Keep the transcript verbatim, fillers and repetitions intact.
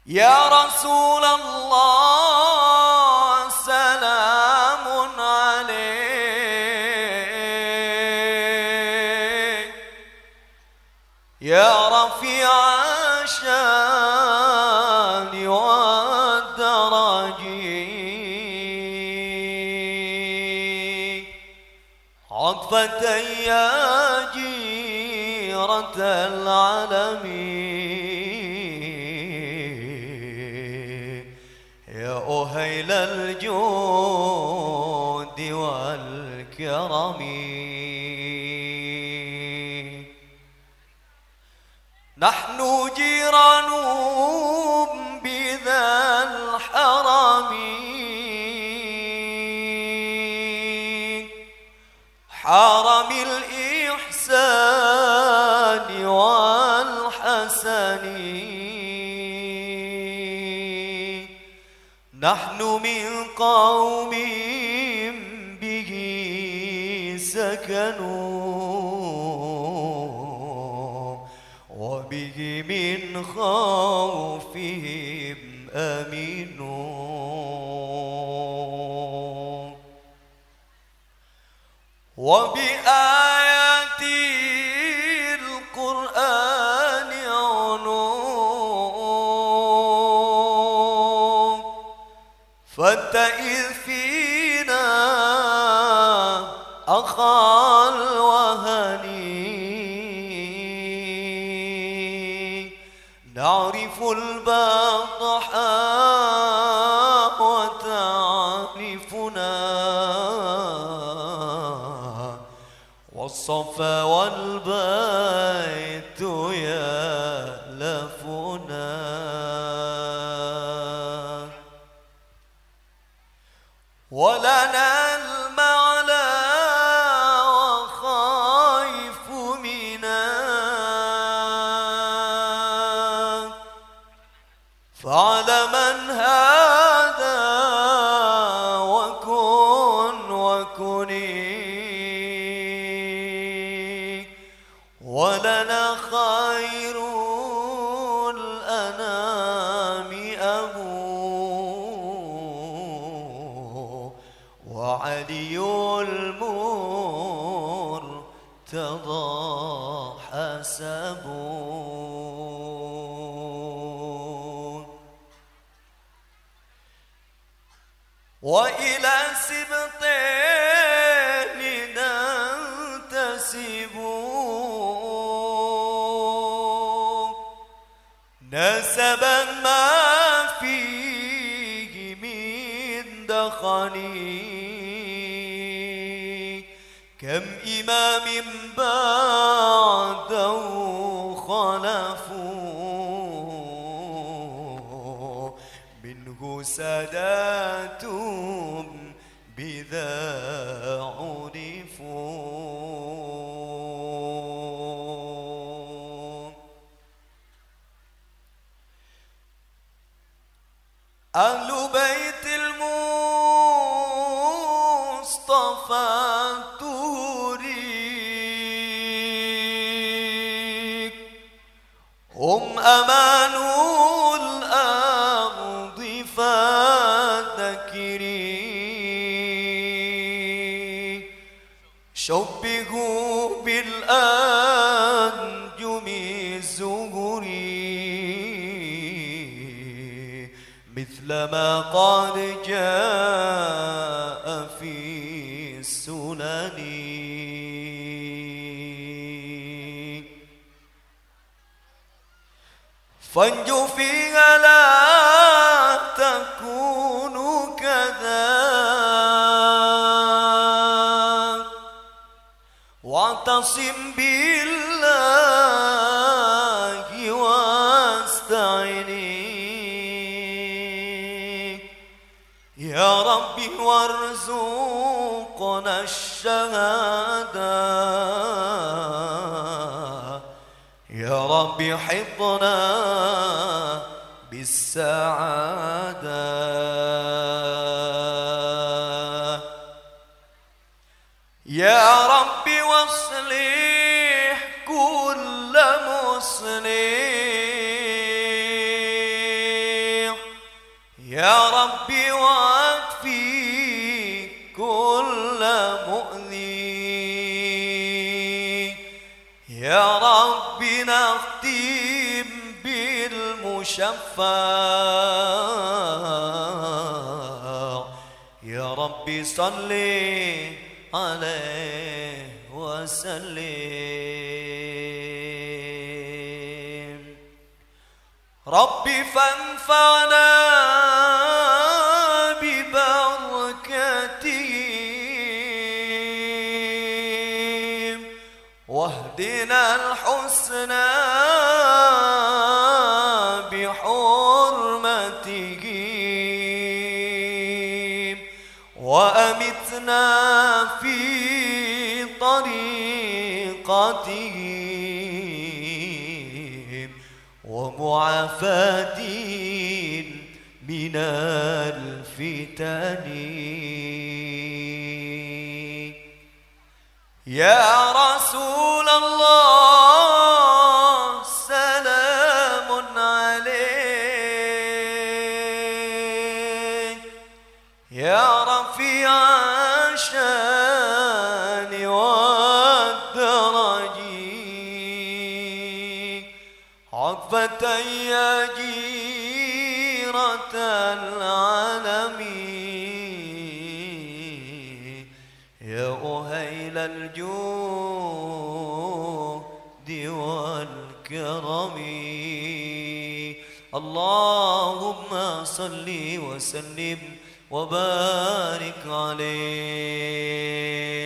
يا رسول الله سلام عليك، يا رفيع الشان والدرج، عطفة يا جيرة العالمين، يا أهيل الجود والكرم. نحن جيران بذا الحرم، حرم الإحسان والحسن. نحن من قوم به سكنوا، وبه من خوفهم أمنوا، وبآيات القرآن عنوا، فاتئذ فينا أخا الوهن. نعرف البطحاء وتعرفنا، والصفا والبيت يألفنا. ولنا المعلى وخائف منا، فعل من هذا وكن وكني. ولنا خير الأنام أبو، وعلي المرتضى حسب. وإلى سبطين ننتسب، نسبا ما فيه من دخني. كم إمام بعده خلفوا، منه سادات بذا عرفوا. أهل بيت المصطفى توريك، هم أمان الأرض فذكري. شبهوا بالأنجم الزهري، مثل ما قد جاء في السنن. فانجو فيها لا تكون كذا، واعتصم بالله واستعيني. يا ربي وارزقنا الشهادة، يا ربي حفظنا بالسعادة. يا ربي واصلح كل مسلم، يا ربي واكفي كل مؤذي، يا ربي نختم بالمشفع، يا ربي صل عليه وسلم. ربي فانفعنا ببركتهم واهدنا الحسنى بحرمتهم وأمتنا في طريقتهم ومعافاة من الفتن. يا رسول الله سلام عليك، يا رفيع الشان والدرج، عقبة يا جيرة العالم، يا أهيل الجود والكرم. اللهم صل وسلم وبارك عليه.